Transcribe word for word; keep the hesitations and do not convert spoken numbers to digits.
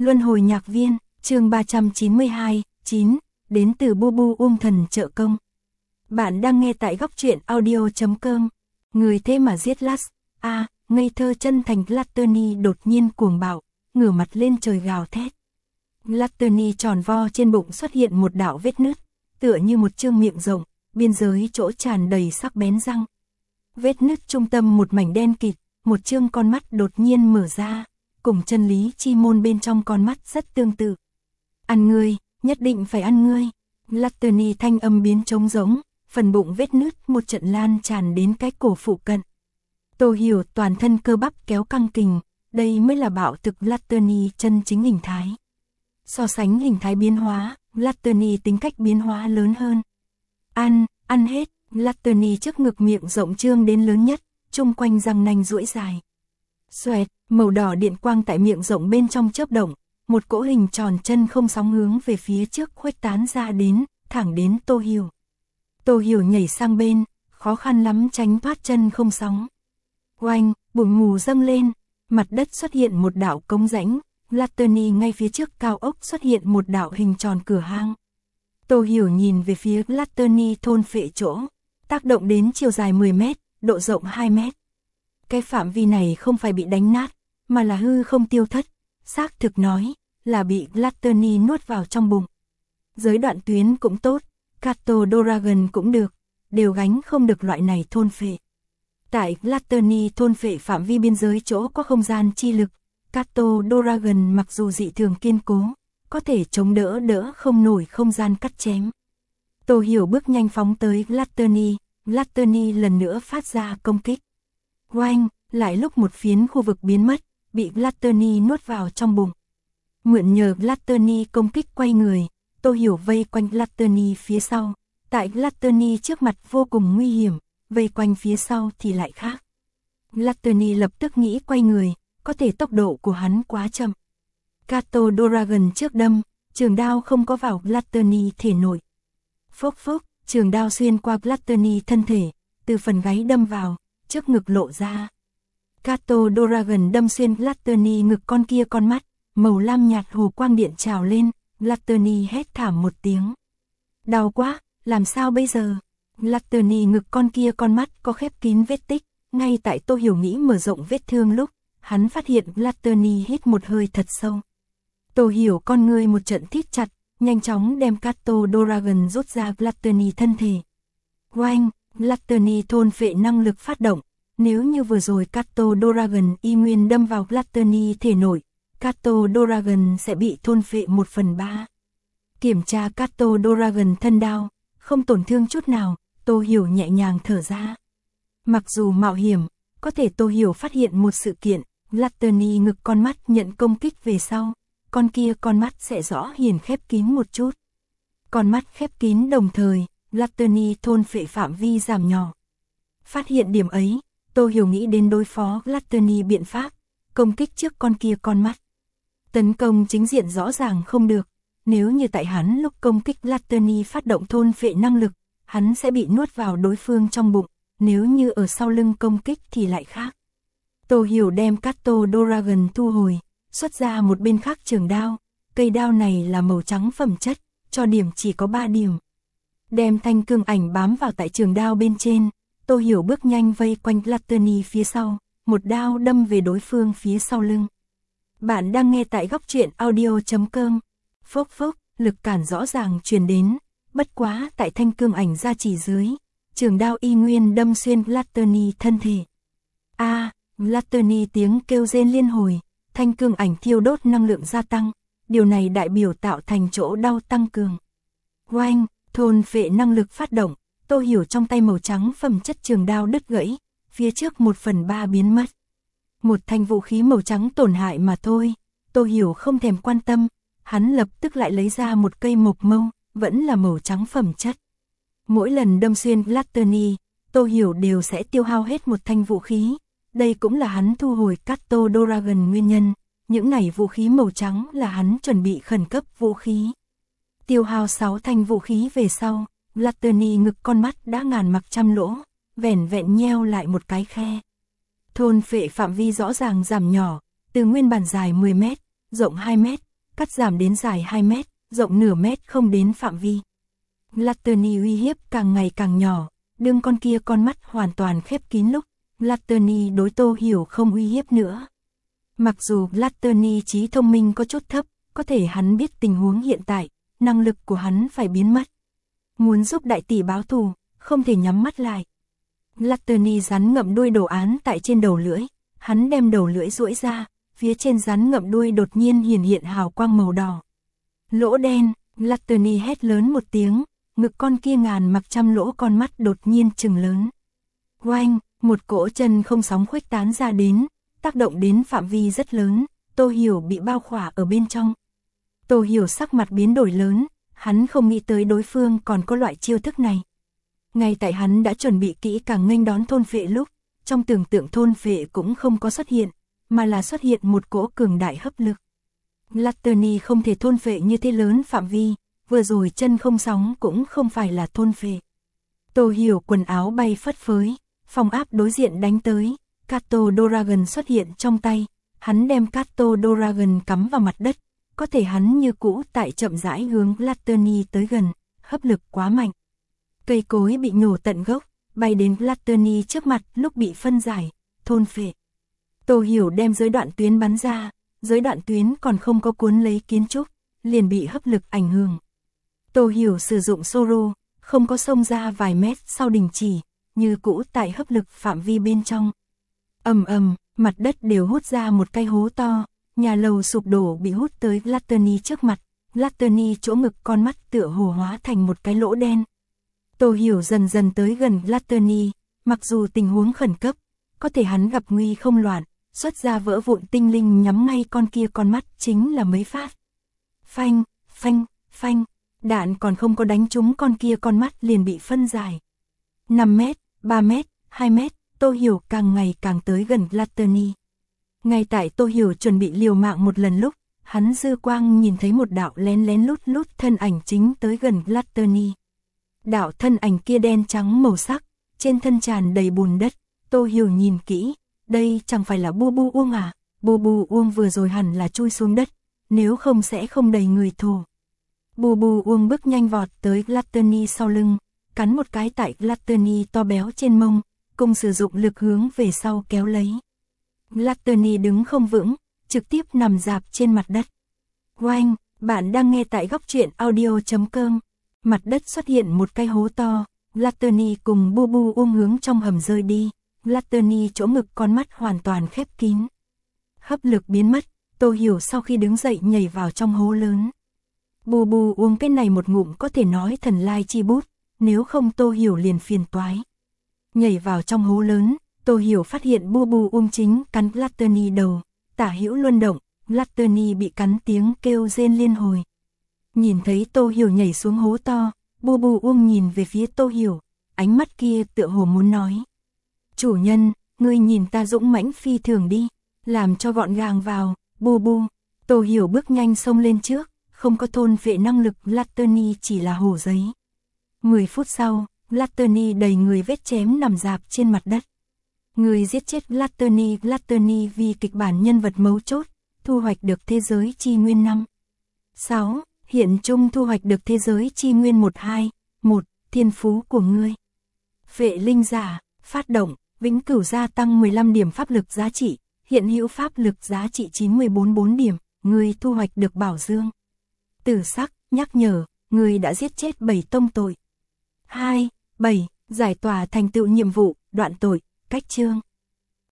Luân hồi nhạc viên, chương ba trăm chín mươi hai, chín, đến từ Bubu Ung Thần trợ công. Bạn đang nghe tại góc truyện audio chấm com. Người thế mà giết Lars, a, à, ngây thơ chân thành Gluttony đột nhiên cuồng bạo, ngửa mặt lên trời gào thét. Gluttony tròn vo trên bụng xuất hiện một đạo vết nứt, tựa như một chương miệng rộng, biên giới chỗ tràn đầy sắc bén răng. Vết nứt trung tâm một mảnh đen kịt, một chương con mắt đột nhiên mở ra, cùng chân lý chi môn bên trong con mắt rất tương tự. Ăn ngươi, nhất định phải ăn ngươi. Gluttony thanh âm biến trống rỗng, phần bụng vết nứt một trận lan tràn đến cái cổ phụ cận. Tô Hiểu toàn thân cơ bắp kéo căng kình, đây mới là bạo thực Gluttony chân chính hình thái. So sánh hình thái biến hóa, Gluttony tính cách biến hóa lớn hơn. Ăn, ăn hết, Gluttony trước ngực miệng rộng trương đến lớn nhất, chung quanh răng nanh duỗi dài. Xoẹt, màu đỏ điện quang tại miệng rộng bên trong chớp động, một cỗ hình tròn chân không sóng hướng về phía trước khuếch tán ra đến, thẳng đến Tô Hiểu. Tô Hiểu nhảy sang bên, khó khăn lắm tránh thoát chân không sóng. Oanh, bụi mù dâng lên, mặt đất xuất hiện một đạo cống rãnh, Gluttony ngay phía trước cao ốc xuất hiện một đạo hình tròn cửa hang. Tô Hiểu nhìn về phía Gluttony thôn phệ chỗ, tác động đến chiều dài mười mét, độ rộng hai mét. Cái phạm vi này không phải bị đánh nát, mà là hư không tiêu thất, xác thực nói, là bị Gluttony nuốt vào trong bụng. Giới đoạn tuyến cũng tốt, Cato Dragon cũng được, đều gánh không được loại này thôn phệ. Tại Gluttony thôn phệ phạm vi biên giới chỗ có không gian chi lực, Cato Dragon mặc dù dị thường kiên cố, có thể chống đỡ đỡ không nổi không gian cắt chém. Tô Hiểu bước nhanh phóng tới Gluttony, Gluttony lần nữa phát ra công kích. Oanh, lại lúc một phiến khu vực biến mất, bị Gluttony nuốt vào trong bụng. Mượn nhờ Gluttony công kích quay người, Tô Hiểu vây quanh Gluttony phía sau, tại Gluttony trước mặt vô cùng nguy hiểm, vây quanh phía sau thì lại khác. Gluttony lập tức nghĩ quay người, có thể tốc độ của hắn quá chậm. Cato Dragon trước đâm, trường đao không có vào Gluttony thể nội. Phốc phốc, trường đao xuyên qua Gluttony thân thể, từ phần gáy đâm vào, trước ngực lộ ra. Cato Dragon đâm xuyên Gluttony ngực con kia con mắt, màu lam nhạt hồ quang điện trào lên, Gluttony hét thảm một tiếng. Đau quá, làm sao bây giờ? Gluttony ngực con kia con mắt có khép kín vết tích, ngay tại Tô Hiểu nghĩ mở rộng vết thương lúc, hắn phát hiện Gluttony hít một hơi thật sâu. Tô Hiểu con ngươi một trận thít chặt, nhanh chóng đem Cato Dragon rút ra Gluttony thân thể. Oanh, Gluttony thôn phệ năng lực phát động, nếu như vừa rồi Cato Dragon y nguyên đâm vào Gluttony thể nội, Cato Dragon sẽ bị thôn phệ một phần ba. Kiểm tra Cato Dragon thân đao, không tổn thương chút nào, Tô Hiểu nhẹ nhàng thở ra. Mặc dù mạo hiểm, có thể Tô Hiểu phát hiện một sự kiện, Gluttony ngực con mắt nhận công kích về sau, con kia con mắt sẽ rõ hiển khép kín một chút. Con mắt khép kín đồng thời, Gluttony thôn phệ phạm vi giảm nhỏ. Phát hiện điểm ấy, Tô Hiểu nghĩ đến đối phó Gluttony biện pháp, công kích trước con kia con mắt. Tấn công chính diện rõ ràng không được, nếu như tại hắn lúc công kích Gluttony phát động thôn phệ năng lực, hắn sẽ bị nuốt vào đối phương trong bụng, nếu như ở sau lưng công kích thì lại khác. Tô Hiểu đem Cato Dragon thu hồi, xuất ra một bên khác trường đao, cây đao này là màu trắng phẩm chất, cho điểm chỉ có ba điểm. Đem thanh cương ảnh bám vào tại trường đao bên trên, Tô Hiểu bước nhanh vây quanh Gluttony phía sau, một đao đâm về đối phương phía sau lưng. Bạn đang nghe tại góc truyện audio chấm com. Phốc phốc, lực cản rõ ràng truyền đến, bất quá tại thanh cương ảnh ra chỉ dưới, trường đao y nguyên đâm xuyên Gluttony thân thể. A, à, Gluttony tiếng kêu rên liên hồi, thanh cương ảnh thiêu đốt năng lượng gia tăng, điều này đại biểu tạo thành chỗ đau tăng cường. Oanh, thôn phệ năng lực phát động, Tô Hiểu trong tay màu trắng phẩm chất trường đao đứt gãy, phía trước một phần ba biến mất. Một thanh vũ khí màu trắng tổn hại mà thôi, Tô Hiểu không thèm quan tâm, hắn lập tức lại lấy ra một cây mộc mâu, vẫn là màu trắng phẩm chất. Mỗi lần đâm xuyên Gluttony, Tô Hiểu đều sẽ tiêu hao hết một thanh vũ khí, đây cũng là hắn thu hồi Cato Dragon nguyên nhân, những này vũ khí màu trắng là hắn chuẩn bị khẩn cấp vũ khí. Tiêu hao sáu thanh vũ khí về sau, Gluttony ngực con mắt đã ngàn mặc trăm lỗ, vẻn vẹn nheo lại một cái khe. Thôn phệ phạm vi rõ ràng giảm nhỏ, từ nguyên bản dài mười mét, rộng hai mét, cắt giảm đến dài hai mét, rộng nửa mét không đến phạm vi. Gluttony uy hiếp càng ngày càng nhỏ, đương con kia con mắt hoàn toàn khép kín lúc, Gluttony đối Tô Hiểu không uy hiếp nữa. Mặc dù Gluttony trí thông minh có chút thấp, có thể hắn biết tình huống hiện tại, năng lực của hắn phải biến mất. Muốn giúp đại tỷ báo thù, không thể nhắm mắt lại. Gluttony rắn ngậm đuôi đồ án tại trên đầu lưỡi, hắn đem đầu lưỡi duỗi ra, phía trên rắn ngậm đuôi đột nhiên hiển hiện hào quang màu đỏ. Lỗ đen, Gluttony hét lớn một tiếng, ngực con kia ngàn mặc trăm lỗ con mắt đột nhiên trừng lớn. Oanh, một cỗ chân không sóng khuếch tán ra đến, tác động đến phạm vi rất lớn, Tô Hiểu bị bao khỏa ở bên trong. Tô Hiểu sắc mặt biến đổi lớn, hắn không nghĩ tới đối phương còn có loại chiêu thức này. Ngay tại hắn đã chuẩn bị kỹ càng nghênh đón thôn phệ lúc, trong tưởng tượng thôn phệ cũng không có xuất hiện, mà là xuất hiện một cỗ cường đại hấp lực. Gluttony không thể thôn phệ như thế lớn phạm vi, vừa rồi chân không sóng cũng không phải là thôn phệ. Tô Hiểu quần áo bay phất phới, phong áp đối diện đánh tới, Kato Dragon xuất hiện trong tay, hắn đem Kato Dragon cắm vào mặt đất, có thể hắn như cũ tại chậm rãi hướng Gluttony tới gần, hấp lực quá mạnh. Cây cối bị nhổ tận gốc, bay đến Gluttony trước mặt lúc bị phân giải, thôn phệ. Tô Hiểu đem giới đoạn tuyến bắn ra, giới đoạn tuyến còn không có cuốn lấy kiến trúc, liền bị hấp lực ảnh hưởng. Tô Hiểu sử dụng Soro, không có xông ra vài mét sau đình chỉ, như cũ tại hấp lực phạm vi bên trong. Ầm ầm, mặt đất đều hút ra một cái hố to, nhà lầu sụp đổ bị hút tới Gluttony trước mặt, Gluttony chỗ ngực con mắt tựa hồ hóa thành một cái lỗ đen. Tô Hiểu dần dần tới gần Gluttony, mặc dù tình huống khẩn cấp, có thể hắn gặp nguy không loạn, xuất ra vỡ vụn tinh linh nhắm ngay con kia con mắt chính là mấy phát. Phanh, phanh, phanh, đạn còn không có đánh trúng con kia con mắt liền bị phân giải. năm mét, ba mét, hai mét, Tô Hiểu càng ngày càng tới gần Gluttony. Ngay tại Tô Hiểu chuẩn bị liều mạng một lần lúc, hắn dư quang nhìn thấy một đạo lén lén lút lút thân ảnh chính tới gần Gluttony. Đạo thân ảnh kia đen trắng màu sắc, trên thân tràn đầy bùn đất, Tô Hiểu nhìn kỹ, đây chẳng phải là Bu Bu Uông à, Bu Bu Uông vừa rồi hẳn là chui xuống đất, nếu không sẽ không đầy người thổ. Bu Bu Uông bước nhanh vọt tới Gluttony sau lưng, cắn một cái tại Gluttony to béo trên mông, cùng sử dụng lực hướng về sau kéo lấy. Gluttony đứng không vững, trực tiếp nằm rạp trên mặt đất. Oanh, bạn đang nghe tại góc truyện audio chấm com. Mặt đất xuất hiện một cái hố to, Gluttony cùng Bu Bu Uông hướng trong hầm rơi đi, Gluttony chỗ ngực con mắt hoàn toàn khép kín. Hấp lực biến mất, Tô Hiểu sau khi đứng dậy nhảy vào trong hố lớn. Bu Bu Uông cái này một ngụm có thể nói thần lai chi bút, nếu không Tô Hiểu liền phiền toái. Nhảy vào trong hố lớn, Tô Hiểu phát hiện Bu Bu Uông chính cắn Gluttony đầu, tả hữu luân động, Gluttony bị cắn tiếng kêu rên liên hồi. Nhìn thấy Tô Hiểu nhảy xuống hố to, Bu Bu Uông nhìn về phía Tô Hiểu, ánh mắt kia tựa hồ muốn nói. Chủ nhân, ngươi nhìn ta dũng mãnh phi thường đi, làm cho gọn gàng vào, Bu Bu. Tô Hiểu bước nhanh xông lên trước, không có thôn phệ năng lực, Gluttony chỉ là hổ giấy. mười phút sau, Gluttony đầy người vết chém nằm rạp trên mặt đất. Người giết chết Gluttony, Gluttony vì kịch bản nhân vật mấu chốt, thu hoạch được thế giới chi nguyên năm. sáu. Hiện chung thu hoạch được thế giới chi nguyên một hai. một. Thiên phú của ngươi. Phệ linh giả, phát động, vĩnh cửu gia tăng mười lăm điểm pháp lực giá trị, hiện hữu pháp lực giá trị chín mươi bốn bốn điểm, ngươi thu hoạch được bảo dương. Tử sắc, nhắc nhở, ngươi đã giết chết bảy tông tội. hai. bảy. Giải tỏa thành tựu nhiệm vụ, đoạn tội, cách chương.